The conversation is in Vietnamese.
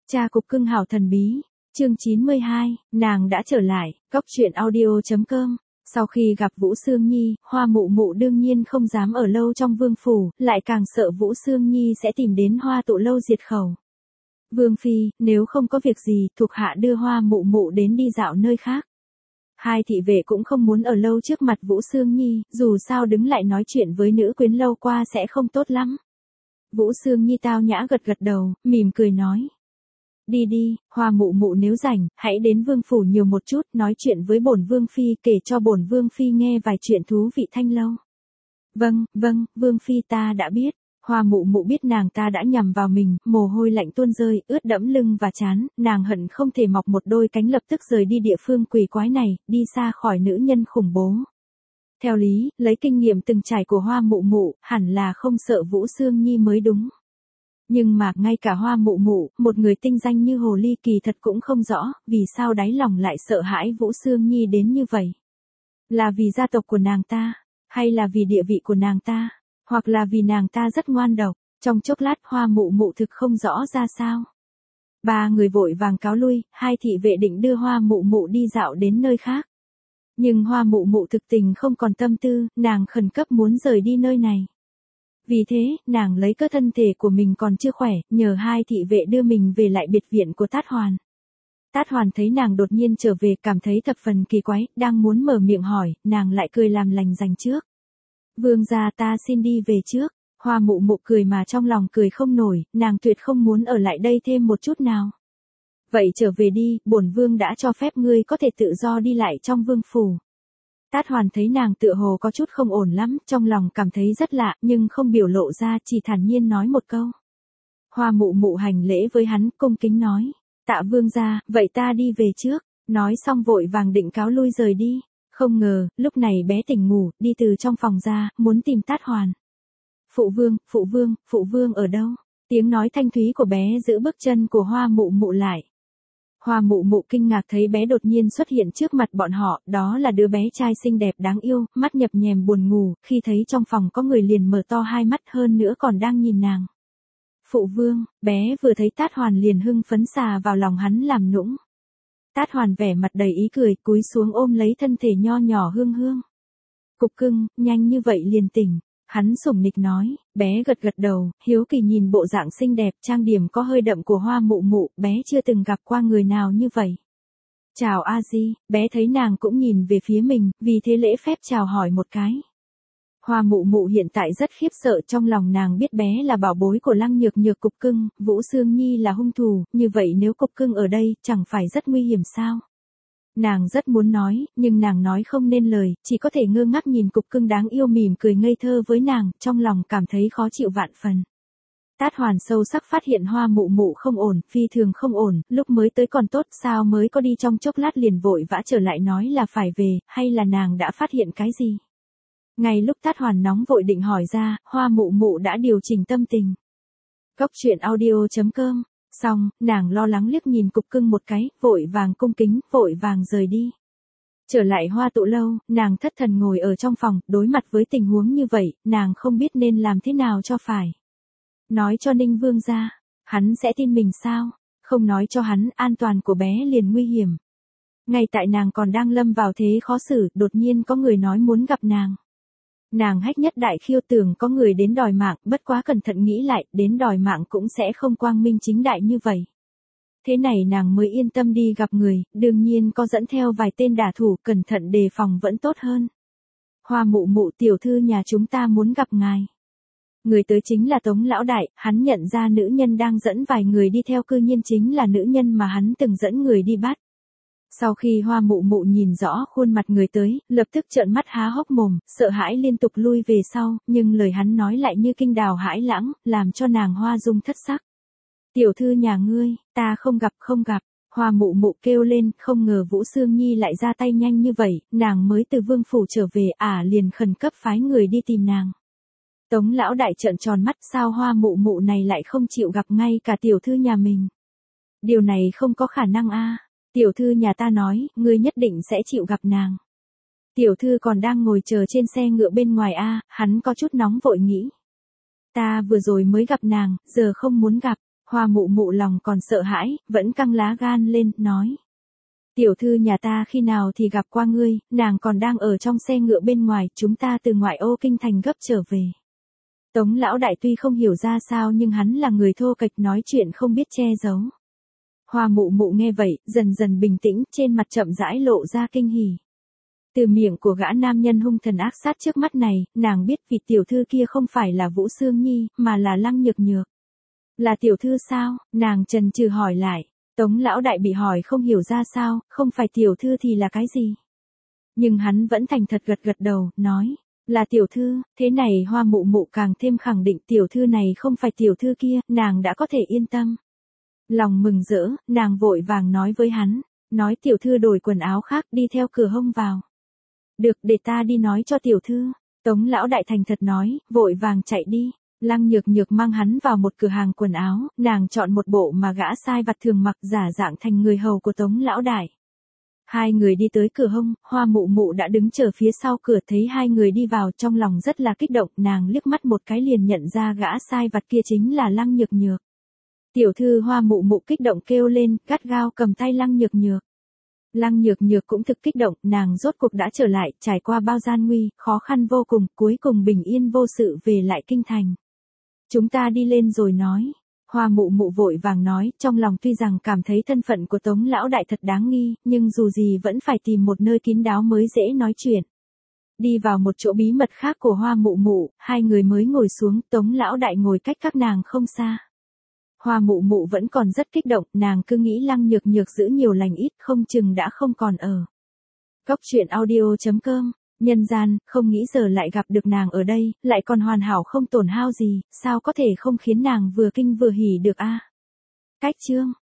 Cha cục cưng hảo thần bí. Chương 92, nàng đã trở lại. Cóc truyện audio.com. Sau khi gặp Vũ Sương Nhi, Hoa Mụ Mụ đương nhiên không dám ở lâu trong vương phủ, lại càng sợ Vũ Sương Nhi sẽ tìm đến Hoa Tụ lâu diệt khẩu. Vương phi, nếu không có việc gì, thuộc hạ đưa Hoa Mụ Mụ đến đi dạo nơi khác. Hai thị vệ cũng không muốn ở lâu trước mặt Vũ Sương Nhi, dù sao đứng lại nói chuyện với nữ quyến lâu qua sẽ không tốt lắm. Vũ Sương Nhi tao nhã gật gật đầu, mỉm cười nói. Đi đi, Hoa Mụ Mụ nếu rảnh, hãy đến vương phủ nhiều một chút, nói chuyện với bổn vương phi, kể cho bổn vương phi nghe vài chuyện thú vị thanh lâu. Vâng, vương phi ta đã biết. Hoa Mụ Mụ biết nàng ta đã nhằm vào mình, mồ hôi lạnh tuôn rơi, ướt đẫm lưng và trán, nàng hận không thể mọc một đôi cánh lập tức rời đi địa phương quỷ quái này, đi xa khỏi nữ nhân khủng bố. Theo lý, lấy kinh nghiệm từng trải của Hoa Mụ Mụ, hẳn là không sợ Vũ Sương Nhi mới đúng. Nhưng mà ngay cả Hoa Mụ Mụ, một người tinh danh như hồ ly kỳ thật cũng không rõ, vì sao đáy lòng lại sợ hãi Vũ Sương Nhi đến như vậy. Là vì gia tộc của nàng ta, hay là vì địa vị của nàng ta, hoặc là vì nàng ta rất ngoan độc. Trong chốc lát Hoa Mụ Mụ thực không rõ ra sao. Ba người vội vàng cáo lui, hai thị vệ định đưa Hoa Mụ Mụ đi dạo đến nơi khác. Nhưng Hoa Mụ Mụ thực tình không còn tâm tư, nàng khẩn cấp muốn rời đi nơi này. Vì thế, nàng lấy cớ thân thể của mình còn chưa khỏe, nhờ hai thị vệ đưa mình về lại biệt viện của Tát Hoàn. Tát Hoàn thấy nàng đột nhiên trở về, cảm thấy thập phần kỳ quái, đang muốn mở miệng hỏi, nàng lại cười làm lành dành trước. Vương gia, ta xin đi về trước. Hoa Mụ Mụ cười mà trong lòng cười không nổi, nàng tuyệt không muốn ở lại đây thêm một chút nào. Vậy trở về đi, bổn vương đã cho phép ngươi có thể tự do đi lại trong vương phủ. Tát Hoàn thấy nàng tựa hồ có chút không ổn lắm, trong lòng cảm thấy rất lạ, nhưng không biểu lộ ra, chỉ thản nhiên nói một câu. Hoa Mụ Mụ hành lễ với hắn, cung kính nói, tạ vương gia, vậy ta đi về trước. Nói xong vội vàng định cáo lui rời đi. Không ngờ, lúc này bé tỉnh ngủ, đi từ trong phòng ra, muốn tìm Tát Hoàn. Phụ vương ở đâu? Tiếng nói thanh thúy của bé giữ bước chân của Hoa Mụ Mụ lại. Hoa Mụ Mụ kinh ngạc thấy bé đột nhiên xuất hiện trước mặt bọn họ, đó là đứa bé trai xinh đẹp đáng yêu, mắt nhập nhèm buồn ngủ, khi thấy trong phòng có người liền mở to hai mắt hơn nữa còn đang nhìn nàng. Phụ vương, bé vừa thấy Tát Hoàn liền hưng phấn xà vào lòng hắn làm nũng. Tát Hoàn vẻ mặt đầy ý cười, cúi xuống ôm lấy thân thể nho nhỏ Hương Hương. Cục cưng, nhanh như vậy liền tỉnh. Hắn sủng nịch nói, bé gật gật đầu, hiếu kỳ nhìn bộ dạng xinh đẹp, trang điểm có hơi đậm của Hoa Mụ Mụ, bé chưa từng gặp qua người nào như vậy. Chào a di, bé thấy nàng cũng nhìn về phía mình, vì thế lễ phép chào hỏi một cái. Hoa Mụ Mụ hiện tại rất khiếp sợ, trong lòng nàng biết bé là bảo bối của Lăng Nhược Nhược cục cưng, Vũ Sương Nhi là hung thủ, như vậy nếu cục cưng ở đây, chẳng phải rất nguy hiểm sao? Nàng rất muốn nói, nhưng nàng nói không nên lời, chỉ có thể ngơ ngác nhìn cục cưng đáng yêu mỉm cười ngây thơ với nàng, trong lòng cảm thấy khó chịu vạn phần. Tát Hoàn sâu sắc phát hiện Hoa Mụ Mụ không ổn, phi thường không ổn, lúc mới tới còn tốt, sao mới có đi trong chốc lát liền vội vã trở lại nói là phải về, hay là nàng đã phát hiện cái gì? Ngay lúc Tát Hoàn nóng vội định hỏi ra, Hoa Mụ Mụ đã điều chỉnh tâm tình. Cóc truyện audio.com. Xong, nàng lo lắng liếc nhìn cục cưng một cái, vội vàng cung kính, vội vàng rời đi. Trở lại Hoa Tụ lâu, nàng thất thần ngồi ở trong phòng, đối mặt với tình huống như vậy, nàng không biết nên làm thế nào cho phải. Nói cho Ninh Vương ra, hắn sẽ tin mình sao? Không nói cho hắn, an toàn của bé liền nguy hiểm. Ngay tại nàng còn đang lâm vào thế khó xử, đột nhiên có người nói muốn gặp nàng. Nàng hách nhất đại khiêu tưởng có người đến đòi mạng, bất quá cẩn thận nghĩ lại, đến đòi mạng cũng sẽ không quang minh chính đại như vậy. Thế này nàng mới yên tâm đi gặp người, đương nhiên có dẫn theo vài tên đả thủ, cẩn thận đề phòng vẫn tốt hơn. Hoa Mụ Mụ, tiểu thư nhà chúng ta muốn gặp ngài. Người tới chính là Tống lão đại, hắn nhận ra nữ nhân đang dẫn vài người đi theo, cư nhiên chính là nữ nhân mà hắn từng dẫn người đi bắt. Sau khi Hoa Mụ Mụ nhìn rõ khuôn mặt người tới, lập tức trợn mắt há hốc mồm, sợ hãi liên tục lui về sau, nhưng lời hắn nói lại như kinh đào hãi lãng, làm cho nàng Hoa Dung thất sắc. Tiểu thư nhà ngươi, ta không gặp. Hoa Mụ Mụ kêu lên, không ngờ Vũ Sương Nhi lại ra tay nhanh như vậy, nàng mới từ vương phủ trở về, liền khẩn cấp phái người đi tìm nàng. Tống lão đại trợn tròn mắt, sao Hoa Mụ Mụ này lại không chịu gặp ngay cả tiểu thư nhà mình? Điều này không có khả năng a. Tiểu thư nhà ta nói, ngươi nhất định sẽ chịu gặp nàng. Tiểu thư còn đang ngồi chờ trên xe ngựa bên ngoài hắn có chút nóng vội nghĩ. Ta vừa rồi mới gặp nàng, giờ không muốn gặp. Hoa mụ mụ lòng còn sợ hãi, vẫn căng lá gan lên, nói. Tiểu thư nhà ta khi nào thì gặp qua ngươi, nàng còn đang ở trong xe ngựa bên ngoài, chúng ta từ ngoại ô kinh thành gấp trở về. Tống lão đại tuy không hiểu ra sao nhưng hắn là người thô kệch nói chuyện không biết che giấu. Hoa mụ mụ nghe vậy, dần dần bình tĩnh, trên mặt chậm rãi lộ ra kinh hỉ. Từ miệng của gã nam nhân hung thần ác sát trước mắt này, nàng biết vị tiểu thư kia không phải là Vũ Sương Nhi, mà là Lăng Nhược Nhược. Là tiểu thư sao? Nàng chần chừ hỏi lại. Tống lão đại bị hỏi không hiểu ra sao, không phải tiểu thư thì là cái gì? Nhưng hắn vẫn thành thật gật gật đầu, nói. Là tiểu thư, thế này hoa mụ mụ càng thêm khẳng định tiểu thư này không phải tiểu thư kia, nàng đã có thể yên tâm. Lòng mừng rỡ, nàng vội vàng nói với hắn, nói tiểu thư đổi quần áo khác đi theo cửa hông vào. Được, để ta đi nói cho tiểu thư. Tống lão đại thành thật nói, vội vàng chạy đi. Lăng Nhược Nhược mang hắn vào một cửa hàng quần áo, nàng chọn một bộ mà gã sai vặt thường mặc giả dạng thành người hầu của Tống lão đại. Hai người đi tới cửa hông, hoa mụ mụ đã đứng chờ phía sau cửa thấy hai người đi vào trong lòng rất là kích động, nàng liếc mắt một cái liền nhận ra gã sai vặt kia chính là Lăng Nhược Nhược. Tiểu thư hoa mụ mụ kích động kêu lên, gắt gao cầm tay Lăng Nhược Nhược. Lăng Nhược Nhược cũng thực kích động, nàng rốt cuộc đã trở lại, trải qua bao gian nguy, khó khăn vô cùng, cuối cùng bình yên vô sự về lại kinh thành. Chúng ta đi lên rồi nói. Hoa mụ mụ vội vàng nói, trong lòng tuy rằng cảm thấy thân phận của Tống lão đại thật đáng nghi, nhưng dù gì vẫn phải tìm một nơi kín đáo mới dễ nói chuyện. Đi vào một chỗ bí mật khác của hoa mụ mụ, hai người mới ngồi xuống, Tống lão đại ngồi cách các nàng không xa. Hoa mụ mụ vẫn còn rất kích động, nàng cứ nghĩ Lăng Nhược Nhược giữ nhiều lành ít, không chừng đã không còn ở. Góc truyện audio.com, nhân gian, không nghĩ giờ lại gặp được nàng ở đây, lại còn hoàn hảo không tổn hao gì, sao có thể không khiến nàng vừa kinh vừa hỉ được a? Cách chương